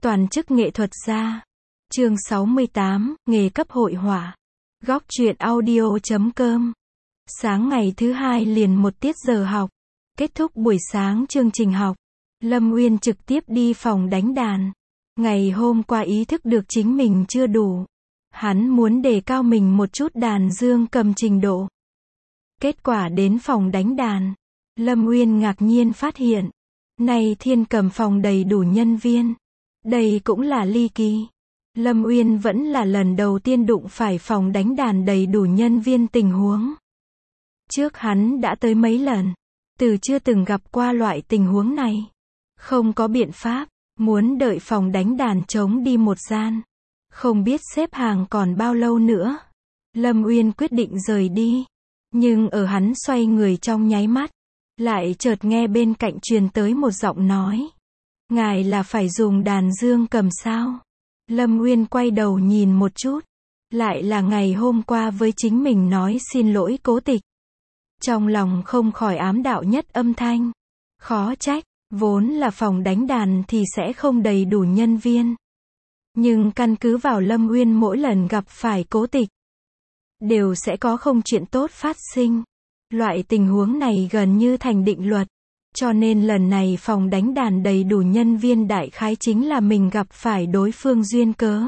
Toàn chức nghệ thuật gia. Chương 68, nghề cấp hội họa. Góc truyện audio.com. Sáng ngày thứ hai liền một tiết giờ học. Kết thúc buổi sáng chương trình học, Lâm Uyên trực tiếp đi phòng đánh đàn. Ngày hôm qua ý thức được chính mình chưa đủ. Hắn muốn đề cao mình một chút đàn dương cầm trình độ. Kết quả đến phòng đánh đàn, Lâm Uyên ngạc nhiên phát hiện, nay thiên cầm phòng đầy đủ nhân viên. Đây cũng là ly kỳ. Lâm Uyên vẫn là lần đầu tiên đụng phải phòng đánh đàn đầy đủ nhân viên tình huống. Trước hắn đã tới mấy lần, từ chưa từng gặp qua loại tình huống này. Không có biện pháp, muốn đợi phòng đánh đàn trống đi một gian. Không biết xếp hàng còn bao lâu nữa. Lâm Uyên quyết định rời đi. Nhưng ở hắn xoay người trong nháy mắt, lại chợt nghe bên cạnh truyền tới một giọng nói. Ngài là phải dùng đàn dương cầm sao? Lâm Uyên quay đầu nhìn một chút. Lại là ngày hôm qua với chính mình nói xin lỗi Cố Tịch. Trong lòng không khỏi ám đạo nhất âm thanh. Khó trách, vốn là phòng đánh đàn thì sẽ không đầy đủ nhân viên. Nhưng căn cứ vào Lâm Uyên mỗi lần gặp phải Cố Tịch, đều sẽ có không chuyện tốt phát sinh. Loại tình huống này gần như thành định luật. Cho nên lần này phòng đánh đàn đầy đủ nhân viên đại khái chính là mình gặp phải đối phương duyên cớ.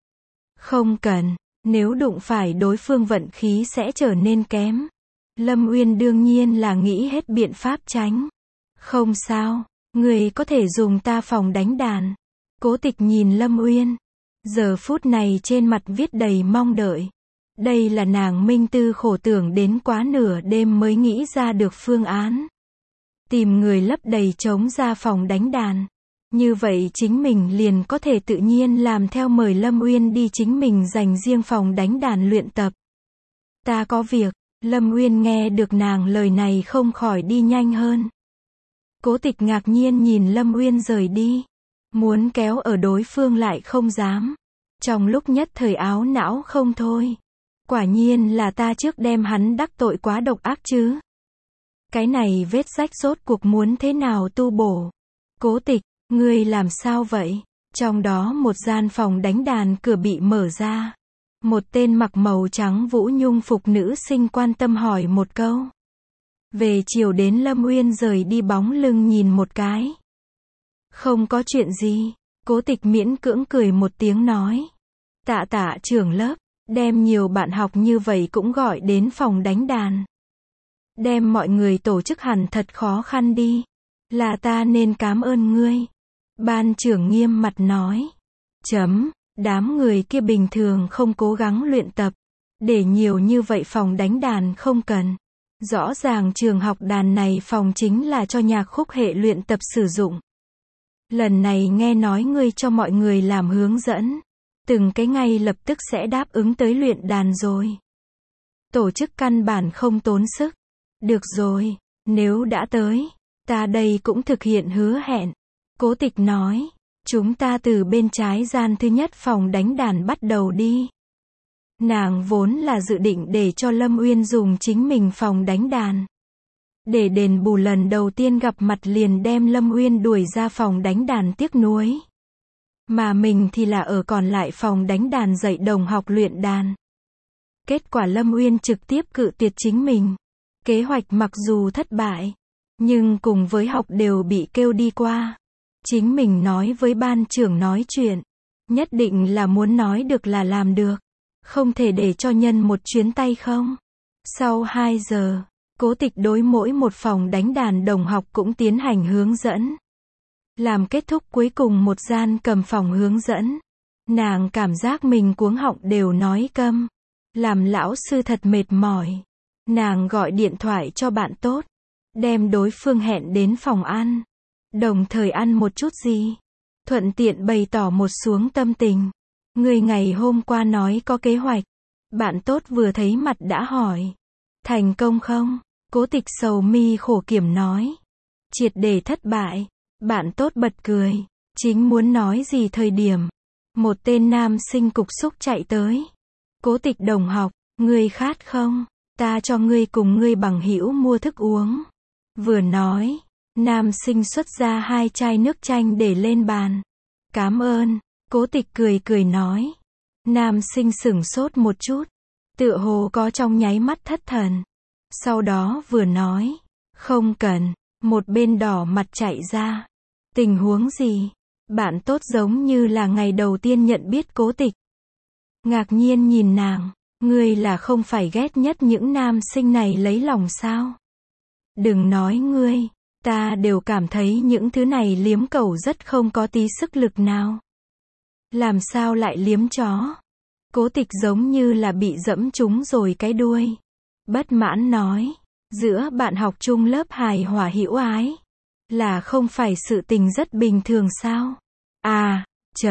Không cần, nếu đụng phải đối phương vận khí sẽ trở nên kém. Lâm Uyên đương nhiên là nghĩ hết biện pháp tránh. Không sao, người có thể dùng ta phòng đánh đàn. Cố Tịch nhìn Lâm Uyên. Giờ phút này trên mặt viết đầy mong đợi. Đây là nàng minh tư khổ tưởng đến quá nửa đêm mới nghĩ ra được phương án. Tìm người lấp đầy trống ra phòng đánh đàn. Như vậy chính mình liền có thể tự nhiên làm theo mời Lâm Uyên đi chính mình dành riêng phòng đánh đàn luyện tập. Ta có việc. Lâm Uyên nghe được nàng lời này không khỏi đi nhanh hơn. Cố Tịch ngạc nhiên nhìn Lâm Uyên rời đi. Muốn kéo ở đối phương lại không dám. Trong lúc nhất thời áo não không thôi. Quả nhiên là ta trước đem hắn đắc tội quá độc ác chứ. Cái này vết rách rốt cuộc muốn thế nào tu bổ. Cố Tịch, ngươi làm sao vậy? Trong đó một gian phòng đánh đàn cửa bị mở ra. Một tên mặc màu trắng vũ nhung phục nữ sinh quan tâm hỏi một câu. Về chiều đến Lâm Uyên rời đi bóng lưng nhìn một cái. Không có chuyện gì. Cố Tịch miễn cưỡng cười một tiếng nói. Tạ trưởng lớp, đem nhiều bạn học như vậy cũng gọi đến phòng đánh đàn. Đem mọi người tổ chức hẳn thật khó khăn đi. Là ta nên cảm ơn ngươi. Ban trưởng nghiêm mặt nói. Đám người kia bình thường không cố gắng luyện tập. Để nhiều như vậy phòng đánh đàn không cần. Rõ ràng trường học đàn này phòng chính là cho nhạc khúc hệ luyện tập sử dụng. Lần này nghe nói ngươi cho mọi người làm hướng dẫn. Từng cái ngay lập tức sẽ đáp ứng tới luyện đàn rồi. Tổ chức căn bản không tốn sức. Được rồi, nếu đã tới, ta đây cũng thực hiện hứa hẹn. Cố Tịch nói, chúng ta từ bên trái gian thứ nhất phòng đánh đàn bắt đầu đi. Nàng vốn là dự định để cho Lâm Uyên dùng chính mình phòng đánh đàn. Để đền bù lần đầu tiên gặp mặt liền đem Lâm Uyên đuổi ra phòng đánh đàn tiếc nuối. Mà mình thì là ở còn lại phòng đánh đàn dạy đồng học luyện đàn. Kết quả Lâm Uyên trực tiếp cự tuyệt chính mình. Kế hoạch mặc dù thất bại, nhưng cùng với học đều bị kêu đi qua. Chính mình nói với ban trưởng nói chuyện. Nhất định là muốn nói được là làm được. Không thể để cho nhân một chuyến tay không. Sau 2 giờ, Cố Tịch đối mỗi một phòng đánh đàn đồng học cũng tiến hành hướng dẫn. Làm kết thúc cuối cùng một gian cầm phòng hướng dẫn. Nàng cảm giác mình cuống họng đều nói câm. Làm lão sư thật mệt mỏi. Nàng gọi điện thoại cho bạn tốt. Đem đối phương hẹn đến phòng ăn. Đồng thời ăn một chút gì. Thuận tiện bày tỏ một xuống tâm tình. Người ngày hôm qua nói có kế hoạch. Bạn tốt vừa thấy mặt đã hỏi. Thành công không? Cố Tịch sầu mi khổ kiểm nói. Triệt để thất bại. Bạn tốt bật cười. Chính muốn nói gì thời điểm. Một tên nam sinh cục xúc chạy tới. Cố Tịch đồng học, ngươi khát không? Ta cho ngươi cùng ngươi bằng hữu mua thức uống. Vừa nói, nam sinh xuất ra 2 chai nước chanh để lên bàn. Cảm ơn. Cố Tịch cười cười nói. Nam sinh sửng sốt một chút. Tựa hồ có trong nháy mắt thất thần. Sau đó vừa nói. Không cần. Một bên đỏ mặt chạy ra. Tình huống gì? Bạn tốt giống như là ngày đầu tiên nhận biết Cố Tịch. Ngạc nhiên nhìn nàng. Ngươi là không phải ghét nhất những nam sinh này lấy lòng sao? Đừng nói ngươi. Ta đều cảm thấy những thứ này liếm cầu rất không có tí sức lực nào. Làm sao lại liếm chó? Cố Tịch giống như là bị dẫm trúng rồi cái đuôi. Bất mãn nói. Giữa bạn học chung lớp hài hòa hữu ái. Là không phải sự tình rất bình thường sao? À,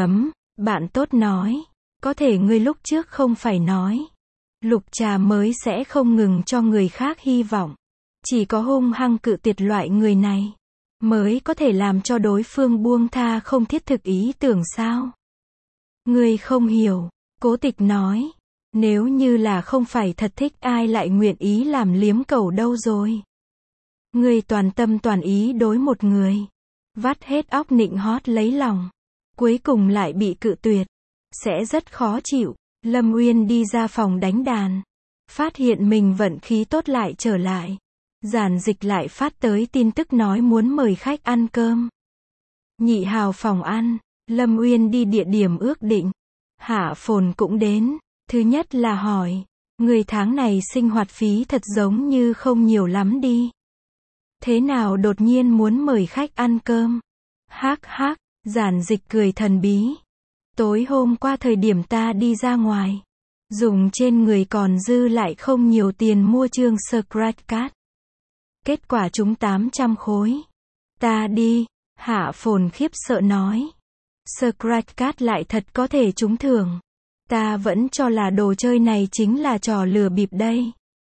bạn tốt nói. Có thể ngươi lúc trước không phải nói. Lục trà mới sẽ không ngừng cho người khác hy vọng. Chỉ có hung hăng cự tuyệt loại người này. Mới có thể làm cho đối phương buông tha không thiết thực ý tưởng sao? Ngươi không hiểu. Cố Tịch nói. Nếu như là không phải thật thích ai lại nguyện ý làm liếm cầu đâu rồi. Ngươi toàn tâm toàn ý đối một người. Vắt hết óc nịnh hót lấy lòng. Cuối cùng lại bị cự tuyệt. Sẽ rất khó chịu. Lâm Uyên đi ra phòng đánh đàn. Phát hiện mình vận khí tốt lại trở lại. Giản Dịch lại phát tới tin tức nói muốn mời khách ăn cơm. Nhị Hào phòng ăn. Lâm Uyên đi địa điểm ước định. Hạ Phồn cũng đến. Thứ nhất là hỏi. Người tháng này sinh hoạt phí thật giống như không nhiều lắm đi. Thế nào đột nhiên muốn mời khách ăn cơm? Hắc hắc. Giản Dịch cười thần bí. Tối hôm qua thời điểm ta đi ra ngoài. Dùng trên người còn dư lại không nhiều tiền mua chương Scratch Card. Kết quả trúng 800 khối. Ta đi. Hạ Phồn khiếp sợ nói. Scratch Card lại thật có thể trúng thưởng. Ta vẫn cho là đồ chơi này chính là trò lừa bịp đây.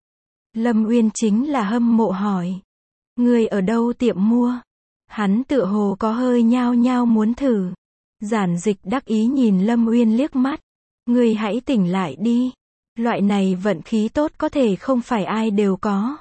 Lâm Uyên chính là hâm mộ hỏi. Người ở đâu tiệm mua? Hắn tựa hồ có hơi nhao nhao muốn thử. Giản Dịch đắc ý nhìn Lâm Uyên liếc mắt. Người hãy tỉnh lại đi. Loại này vận khí tốt có thể không phải ai đều có.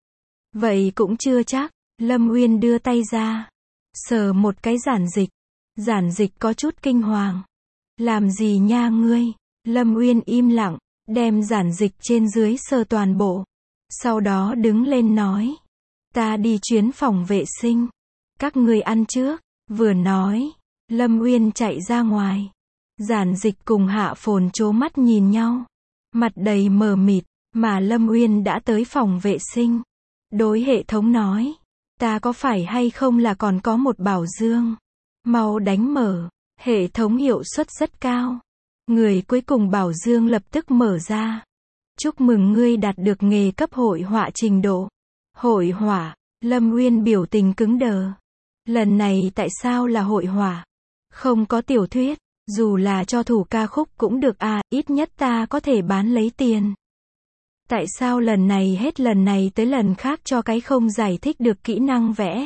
Vậy cũng chưa chắc. Lâm Uyên đưa tay ra. Sờ một cái Giản Dịch. Giản Dịch có chút kinh hoàng. Làm gì nha ngươi? Lâm Uyên im lặng. Đem Giản Dịch trên dưới sờ toàn bộ. Sau đó đứng lên nói. Ta đi chuyến phòng vệ sinh. Các ngươi ăn trước. Vừa nói. Lâm Uyên chạy ra ngoài. Giản Dịch cùng Hạ Phồn trố mắt nhìn nhau. Mặt đầy mờ mịt. Mà Lâm Uyên đã tới phòng vệ sinh. Đối hệ thống nói. Ta có phải hay không là còn có một bảo dương? Mau đánh mở. Hệ thống hiệu suất rất cao. Người cuối cùng bảo dương lập tức mở ra. Chúc mừng ngươi đạt được nghề cấp hội họa trình độ. Hội họa. Lâm Uyên biểu tình cứng đờ. Lần này tại sao là hội họa? Không có tiểu thuyết. Dù là cho thủ ca khúc cũng được à, ít nhất ta có thể bán lấy tiền. Tại sao lần này hết lần này tới lần khác cho cái không giải thích được kỹ năng vẽ?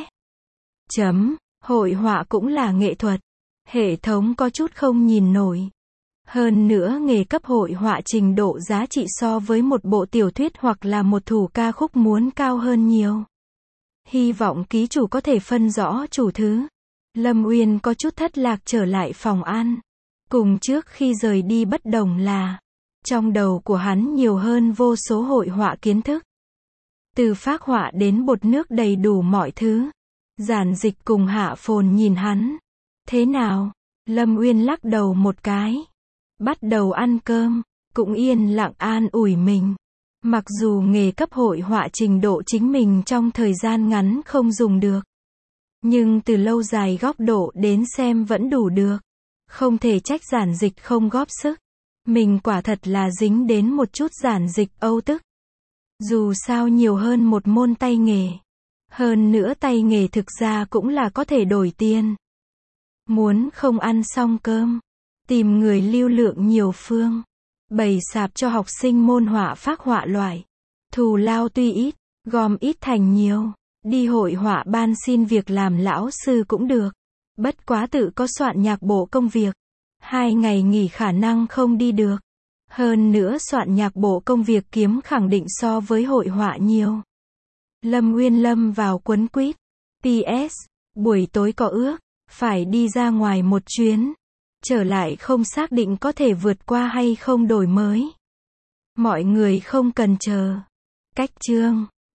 Hội họa cũng là nghệ thuật. Hệ thống có chút không nhìn nổi. Hơn nữa nghề cấp hội họa trình độ giá trị so với một bộ tiểu thuyết hoặc là một thủ ca khúc muốn cao hơn nhiều. Hy vọng ký chủ có thể phân rõ chủ thứ. Lâm Uyên có chút thất lạc trở lại phòng ăn. Cùng trước khi rời đi bất đồng là, trong đầu của hắn nhiều hơn vô số hội họa kiến thức. Từ phác họa đến bột nước đầy đủ mọi thứ. Giản Dịch cùng Hạ Phồn nhìn hắn. Thế nào? Lâm Uyên lắc đầu một cái. Bắt đầu ăn cơm, cũng yên lặng an ủi mình. Mặc dù nghề cấp hội họa trình độ chính mình trong thời gian ngắn không dùng được. Nhưng từ lâu dài góc độ đến xem vẫn đủ được. Không thể trách Giản Dịch không góp sức. Mình quả thật là dính đến một chút Giản Dịch âu tức. Dù sao nhiều hơn một môn tay nghề. Hơn nữa tay nghề thực ra cũng là có thể đổi tiền. Muốn không ăn xong cơm. Tìm người lưu lượng nhiều phương. Bày sạp cho học sinh môn họa phác họa loại. Thù lao tuy ít, gom ít thành nhiều. Đi hội họa ban xin việc làm lão sư cũng được. Bất quá tự có soạn nhạc bộ công việc. 2 ngày nghỉ khả năng không đi được. Hơn nữa soạn nhạc bộ công việc kiếm khẳng định so với hội họa nhiều. Lâm Uyên lâm vào quấn quýt. PS, buổi tối có ước. Phải đi ra ngoài một chuyến. Trở lại không xác định có thể vượt qua hay không đổi mới. Mọi người không cần chờ. Cách chương